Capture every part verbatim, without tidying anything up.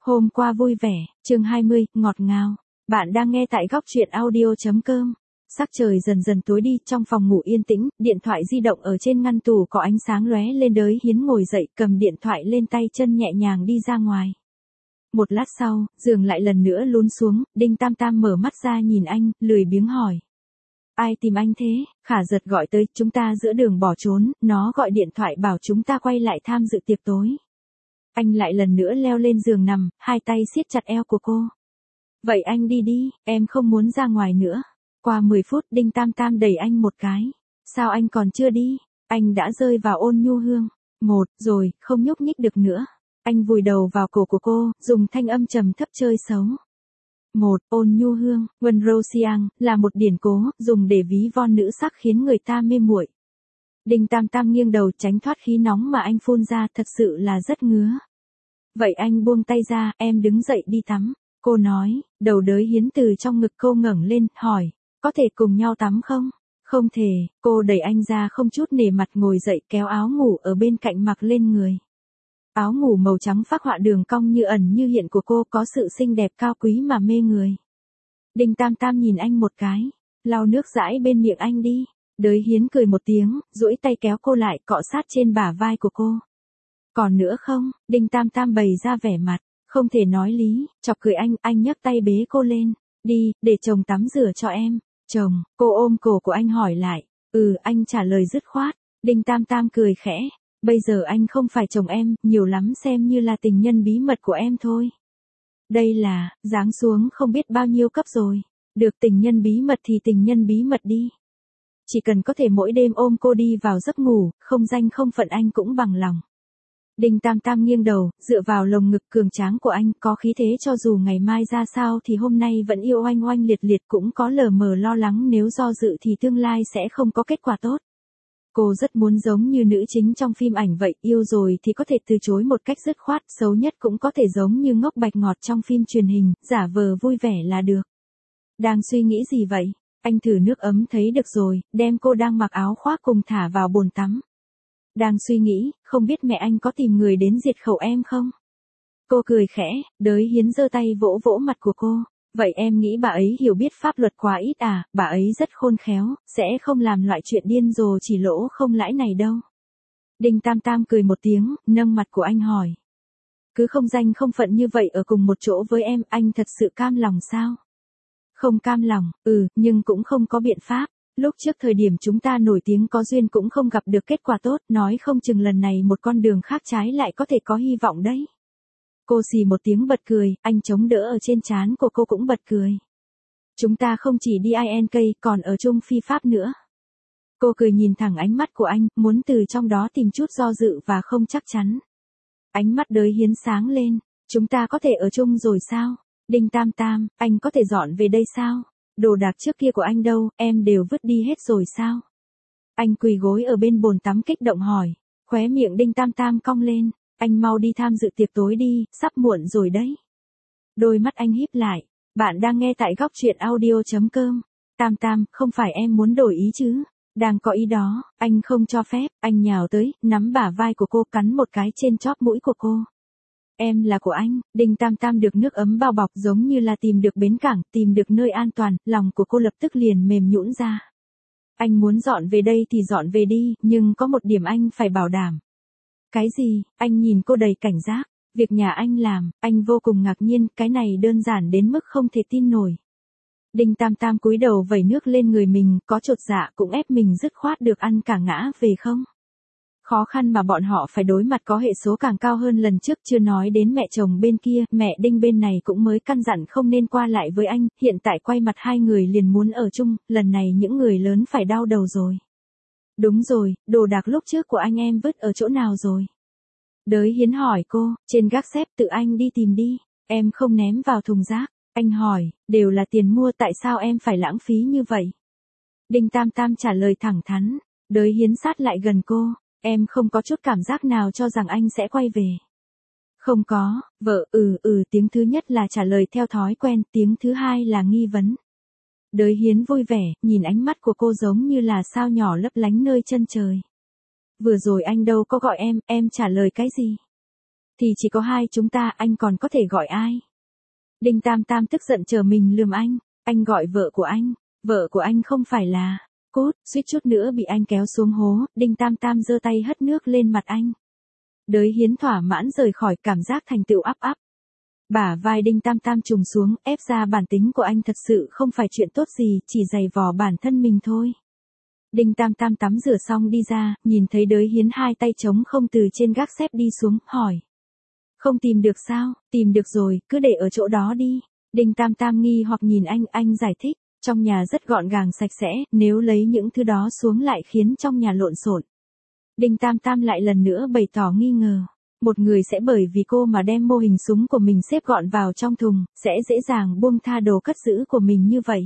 Hôm qua vui vẻ, chương hai mươi, ngọt ngào. Bạn đang nghe tại góc truyện audio.com. Sắc trời dần dần tối đi, trong phòng ngủ yên tĩnh, điện thoại di động ở trên ngăn tủ có ánh sáng lóe lên. Đới Hiến ngồi dậy, cầm điện thoại lên tay, chân nhẹ nhàng đi ra ngoài. Một lát sau, giường lại lần nữa lún xuống, Đinh Tam Tam mở mắt ra nhìn anh, lười biếng hỏi. Ai tìm anh thế? Khả Giật gọi tới, chúng ta giữa đường bỏ trốn, nó gọi điện thoại bảo chúng ta quay lại tham dự tiệc tối. Anh lại lần nữa leo lên giường nằm, hai tay siết chặt eo của cô. Vậy anh đi đi, em không muốn ra ngoài nữa. Qua mười phút, Đinh Tam Tam đẩy anh một cái. Sao anh còn chưa đi? Anh đã rơi vào ôn nhu hương. Một, rồi, không nhúc nhích được nữa. Anh vùi đầu vào cổ của cô, dùng thanh âm trầm thấp chơi xấu. Một, ôn nhu hương, Vân Rosiang, là một điển cố, dùng để ví von nữ sắc khiến người ta mê muội. Đinh Tam Tam nghiêng đầu tránh thoát khí nóng mà anh phun ra, thật sự là rất ngứa. Vậy anh buông tay ra, em đứng dậy đi tắm. Cô nói, đầu Đới Hiến từ trong ngực cô ngẩng lên, hỏi, có thể cùng nhau tắm không? Không thể, cô đẩy anh ra không chút nể mặt ngồi dậy kéo áo ngủ ở bên cạnh mặc lên người. Áo ngủ màu trắng phác họa đường cong như ẩn như hiện của cô có sự xinh đẹp cao quý mà mê người. Đinh Tam Tam nhìn anh một cái, lau nước dãi bên miệng anh đi. Đới Hiến cười một tiếng, duỗi tay kéo cô lại, cọ sát trên bả vai của cô. Còn nữa không? Đinh Tam Tam bày ra vẻ mặt, không thể nói lý, chọc cười anh, anh nhấc tay bế cô lên. Đi, để chồng tắm rửa cho em. Chồng, cô ôm cổ của anh hỏi lại. Ừ, anh trả lời dứt khoát. Đinh Tam Tam cười khẽ. Bây giờ anh không phải chồng em, nhiều lắm xem như là tình nhân bí mật của em thôi. Đây là, giáng xuống không biết bao nhiêu cấp rồi. Được tình nhân bí mật thì tình nhân bí mật đi. Chỉ cần có thể mỗi đêm ôm cô đi vào giấc ngủ, không danh không phận anh cũng bằng lòng. Đinh Tam Tam nghiêng đầu, dựa vào lồng ngực cường tráng của anh, có khí thế cho dù ngày mai ra sao thì hôm nay vẫn yêu oanh oanh liệt liệt, cũng có lờ mờ lo lắng nếu do dự thì tương lai sẽ không có kết quả tốt. Cô rất muốn giống như nữ chính trong phim ảnh vậy, yêu rồi thì có thể từ chối một cách dứt khoát, xấu nhất cũng có thể giống như ngốc bạch ngọt trong phim truyền hình, giả vờ vui vẻ là được. Đang suy nghĩ gì vậy? Anh thử nước ấm thấy được rồi, đem cô đang mặc áo khoác cùng thả vào bồn tắm. Đang suy nghĩ, không biết mẹ anh có tìm người đến diệt khẩu em không? Cô cười khẽ, Đới Hiến giơ tay vỗ vỗ mặt của cô. Vậy em nghĩ bà ấy hiểu biết pháp luật quá ít à, bà ấy rất khôn khéo, sẽ không làm loại chuyện điên rồ chỉ lỗ không lãi này đâu. Đinh Tam Tam cười một tiếng, nâng mặt của anh hỏi. Cứ không danh không phận như vậy ở cùng một chỗ với em, anh thật sự cam lòng sao? Không cam lòng, ừ, nhưng cũng không có biện pháp. Lúc trước thời điểm chúng ta nổi tiếng có duyên cũng không gặp được kết quả tốt, nói không chừng lần này một con đường khác trái lại có thể có hy vọng đấy. Cô xì một tiếng bật cười, anh chống đỡ ở trên trán của cô cũng bật cười. Chúng ta không chỉ đi i en ca, còn ở chung phi pháp nữa. Cô cười nhìn thẳng ánh mắt của anh, muốn từ trong đó tìm chút do dự và không chắc chắn. Ánh mắt Đới Hiến sáng lên, chúng ta có thể ở chung rồi sao? Đinh Tam Tam, anh có thể dọn về đây sao? Đồ đạc trước kia của anh đâu, em đều vứt đi hết rồi sao? Anh quỳ gối ở bên bồn tắm kích động hỏi, khóe miệng Đinh Tam Tam cong lên, anh mau đi tham dự tiệc tối đi, sắp muộn rồi đấy. Đôi mắt anh híp lại, bạn đang nghe tại góc truyện audio.com. Tam Tam, không phải em muốn đổi ý chứ? Đang có ý đó, anh không cho phép, anh nhào tới, nắm bả vai của cô cắn một cái trên chóp mũi của cô. Em là của anh. Đinh Tam Tam được nước ấm bao bọc giống như là tìm được bến cảng, tìm được nơi an toàn, lòng của cô lập tức liền mềm nhũn ra. Anh muốn dọn về đây thì dọn về đi, nhưng có một điểm anh phải bảo đảm. Cái gì? Anh nhìn cô đầy cảnh giác. Việc nhà anh làm, anh vô cùng ngạc nhiên, cái này đơn giản đến mức không thể tin nổi. Đinh Tam Tam cúi đầu vẩy nước lên người mình, có chột dạ cũng ép mình dứt khoát được ăn cả ngã về không? Khó khăn mà bọn họ phải đối mặt có hệ số càng cao hơn lần trước, chưa nói đến mẹ chồng bên kia, mẹ Đinh bên này cũng mới căn dặn không nên qua lại với anh, hiện tại quay mặt hai người liền muốn ở chung, lần này những người lớn phải đau đầu rồi. Đúng rồi, đồ đạc lúc trước của anh em vứt ở chỗ nào rồi? Đới Hiến hỏi cô, trên gác xếp, tự anh đi tìm đi, em không ném vào thùng rác. Anh hỏi, đều là tiền mua, tại sao em phải lãng phí như vậy? Đinh Tam Tam trả lời thẳng thắn, Đới Hiến sát lại gần cô. Em không có chút cảm giác nào cho rằng anh sẽ quay về. Không có, vợ, ừ ừ tiếng thứ nhất là trả lời theo thói quen, tiếng thứ hai là nghi vấn. Đới Hiến vui vẻ, nhìn ánh mắt của cô giống như là sao nhỏ lấp lánh nơi chân trời. Vừa rồi anh đâu có gọi em, em trả lời cái gì? Thì chỉ có hai chúng ta, anh còn có thể gọi ai? Đinh Tam Tam tức giận chờ mình lườm anh, anh gọi vợ của anh, vợ của anh không phải là, cút, suýt chút nữa bị anh kéo xuống hố, Đinh Tam Tam giơ tay hất nước lên mặt anh. Đới Hiến thỏa mãn rời khỏi, cảm giác thành tựu ắp ắp. Bả vai Đinh Tam Tam trùng xuống, ép ra bản tính của anh thật sự không phải chuyện tốt gì, chỉ giày vò bản thân mình thôi. Đinh Tam Tam tắm rửa xong đi ra, nhìn thấy Đới Hiến hai tay trống không từ trên gác xếp đi xuống, hỏi. Không tìm được sao? Tìm được rồi, cứ để ở chỗ đó đi. Đinh Tam Tam nghi hoặc nhìn anh, anh giải thích, trong nhà rất gọn gàng sạch sẽ, nếu lấy những thứ đó xuống lại khiến trong nhà lộn xộn. Đinh Tam Tam lại lần nữa bày tỏ nghi ngờ. Một người sẽ bởi vì cô mà đem mô hình súng của mình xếp gọn vào trong thùng, sẽ dễ dàng buông tha đồ cất giữ của mình như vậy.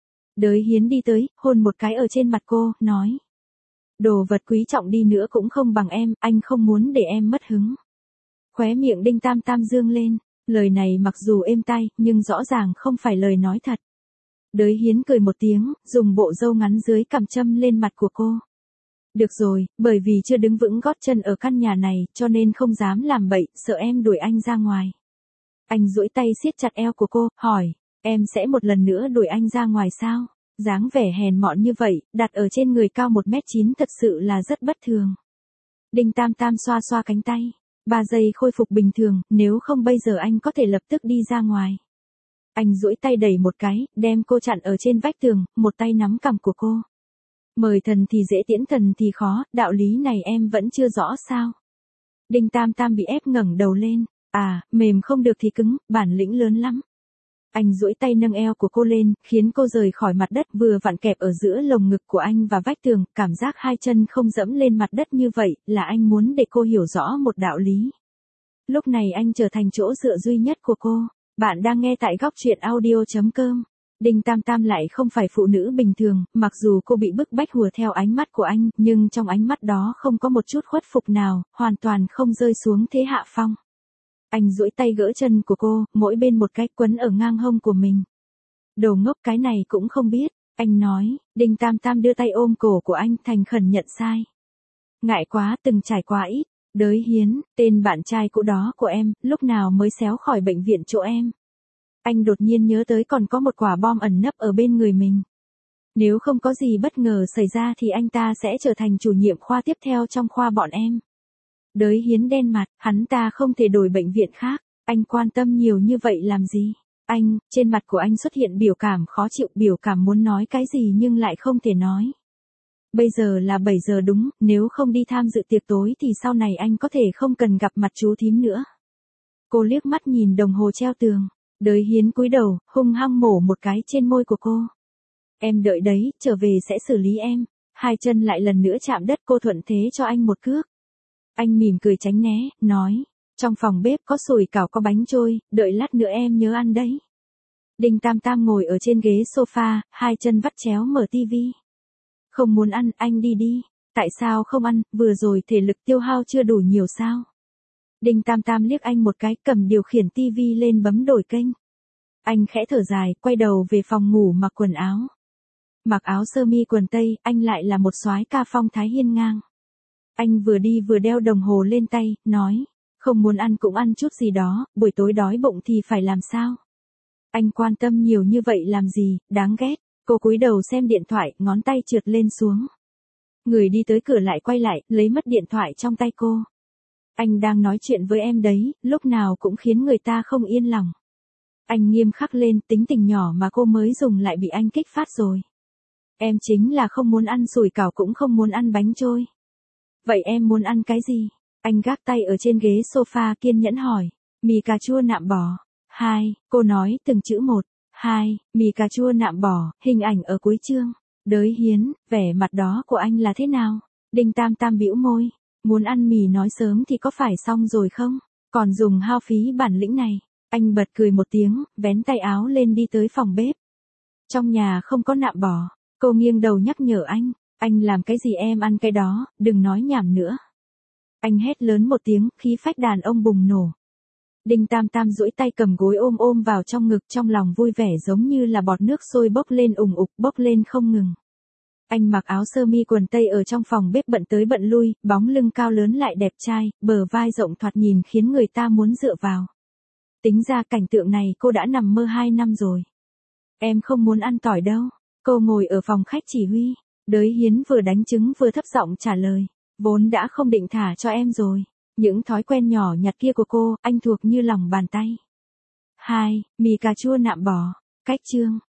Đới Hiến đi tới, hôn một cái ở trên mặt cô, nói. Đồ vật quý trọng đi nữa cũng không bằng em, anh không muốn để em mất hứng. Khóe miệng Đinh Tam Tam dương lên, lời này mặc dù êm tai, nhưng rõ ràng không phải lời nói thật. Đới Hiến cười một tiếng, dùng bộ râu ngắn dưới cằm châm lên mặt của cô. Được rồi, bởi vì chưa đứng vững gót chân ở căn nhà này, cho nên không dám làm bậy, sợ em đuổi anh ra ngoài. Anh duỗi tay siết chặt eo của cô, hỏi, em sẽ một lần nữa đuổi anh ra ngoài sao? Dáng vẻ hèn mọn như vậy, đặt ở trên người cao một mét chín thật sự là rất bất thường. Đinh Tam Tam xoa xoa cánh tay. Ba giây khôi phục bình thường, nếu không bây giờ anh có thể lập tức đi ra ngoài. Anh duỗi tay đẩy một cái, đem cô chặn ở trên vách tường, một tay nắm cằm của cô. Mời thần thì dễ tiễn thần thì khó, đạo lý này em vẫn chưa rõ sao? Đinh Tam Tam bị ép ngẩng đầu lên, à, mềm không được thì cứng, bản lĩnh lớn lắm. Anh duỗi tay nâng eo của cô lên, khiến cô rời khỏi mặt đất, vừa vặn kẹp ở giữa lồng ngực của anh và vách tường, cảm giác hai chân không dẫm lên mặt đất như vậy, là anh muốn để cô hiểu rõ một đạo lý. Lúc này anh trở thành chỗ dựa duy nhất của cô. Bạn đang nghe tại góc truyện audio chấm com. Đinh Tam Tam lại không phải phụ nữ bình thường, mặc dù cô bị bức bách hùa theo ánh mắt của anh, nhưng trong ánh mắt đó không có một chút khuất phục nào, hoàn toàn không rơi xuống thế hạ phong. Anh duỗi tay gỡ chân của cô, mỗi bên một cái, quấn ở ngang hông của mình. Đồ ngốc, cái này cũng không biết, anh nói. Đinh Tam Tam đưa tay ôm cổ của anh, thành khẩn nhận sai. Ngại quá, từng trải quá ít. Đới Hiến, tên bạn trai cũ đó của em, lúc nào mới xéo khỏi bệnh viện chỗ em? Anh đột nhiên nhớ tới còn có một quả bom ẩn nấp ở bên người mình. Nếu không có gì bất ngờ xảy ra thì anh ta sẽ trở thành chủ nhiệm khoa tiếp theo trong khoa bọn em. Đới Hiến đen mặt, hắn ta không thể đổi bệnh viện khác, anh quan tâm nhiều như vậy làm gì? Anh, trên mặt của anh xuất hiện biểu cảm khó chịu, biểu cảm muốn nói cái gì nhưng lại không thể nói. Bây giờ là bảy giờ đúng, nếu không đi tham dự tiệc tối thì sau này anh có thể không cần gặp mặt chú thím nữa. Cô liếc mắt nhìn đồng hồ treo tường, Đới Hiến cúi đầu, hung hăng mổ một cái trên môi của cô. Em đợi đấy, trở về sẽ xử lý em. Hai chân lại lần nữa chạm đất, cô thuận thế cho anh một cước. Anh mỉm cười tránh né, nói, trong phòng bếp có sủi cảo có bánh trôi, đợi lát nữa em nhớ ăn đấy. Đinh Tam Tam ngồi ở trên ghế sofa, hai chân vắt chéo mở tivi. Không muốn ăn, anh đi đi. Tại sao không ăn, vừa rồi thể lực tiêu hao chưa đủ nhiều sao? Đinh Tam Tam liếc anh một cái, cầm điều khiển tivi lên bấm đổi kênh. Anh khẽ thở dài, quay đầu về phòng ngủ mặc quần áo. Mặc áo sơ mi quần tây, anh lại là một soái ca phong thái hiên ngang. Anh vừa đi vừa đeo đồng hồ lên tay, nói, không muốn ăn cũng ăn chút gì đó, buổi tối đói bụng thì phải làm sao? Anh quan tâm nhiều như vậy làm gì, đáng ghét. Cô cúi đầu xem điện thoại, ngón tay trượt lên xuống. Người đi tới cửa lại quay lại, lấy mất điện thoại trong tay cô. Anh đang nói chuyện với em đấy, lúc nào cũng khiến người ta không yên lòng. Anh nghiêm khắc lên, tính tình nhỏ mà cô mới dùng lại bị anh kích phát rồi. Em chính là không muốn ăn sủi cảo cũng không muốn ăn bánh trôi. Vậy em muốn ăn cái gì? Anh gác tay ở trên ghế sofa kiên nhẫn hỏi. Mì cà chua nạm bò. Hai, cô nói từng chữ một. Hai, mì cà chua nạm bò, hình ảnh ở cuối chương. Đới Hiến, vẻ mặt đó của anh là thế nào? Đinh Tam Tam bĩu môi. Muốn ăn mì nói sớm thì có phải xong rồi không? Còn dùng hao phí bản lĩnh này. Anh bật cười một tiếng, vén tay áo lên đi tới phòng bếp. Trong nhà không có nạm bò. Cô nghiêng đầu nhắc nhở anh. Anh làm cái gì em ăn cái đó, đừng nói nhảm nữa. Anh hét lớn một tiếng, khí phách đàn ông bùng nổ. Đinh Tam Tam duỗi tay cầm gối ôm ôm vào trong ngực, trong lòng vui vẻ giống như là bọt nước sôi bốc lên ùng ục, bốc lên không ngừng. Anh mặc áo sơ mi quần tây ở trong phòng bếp bận tới bận lui, bóng lưng cao lớn lại đẹp trai, bờ vai rộng thoạt nhìn khiến người ta muốn dựa vào. Tính ra cảnh tượng này cô đã nằm mơ hai năm rồi. Em không muốn ăn tỏi đâu. Cô ngồi ở phòng khách chỉ huy. Đới Hiến vừa đánh trứng vừa thấp giọng trả lời. Vốn đã không định thả cho em rồi. Những thói quen nhỏ nhặt kia của cô, anh thuộc như lòng bàn tay. hai. Mì cà chua nạm bò. Cách chương.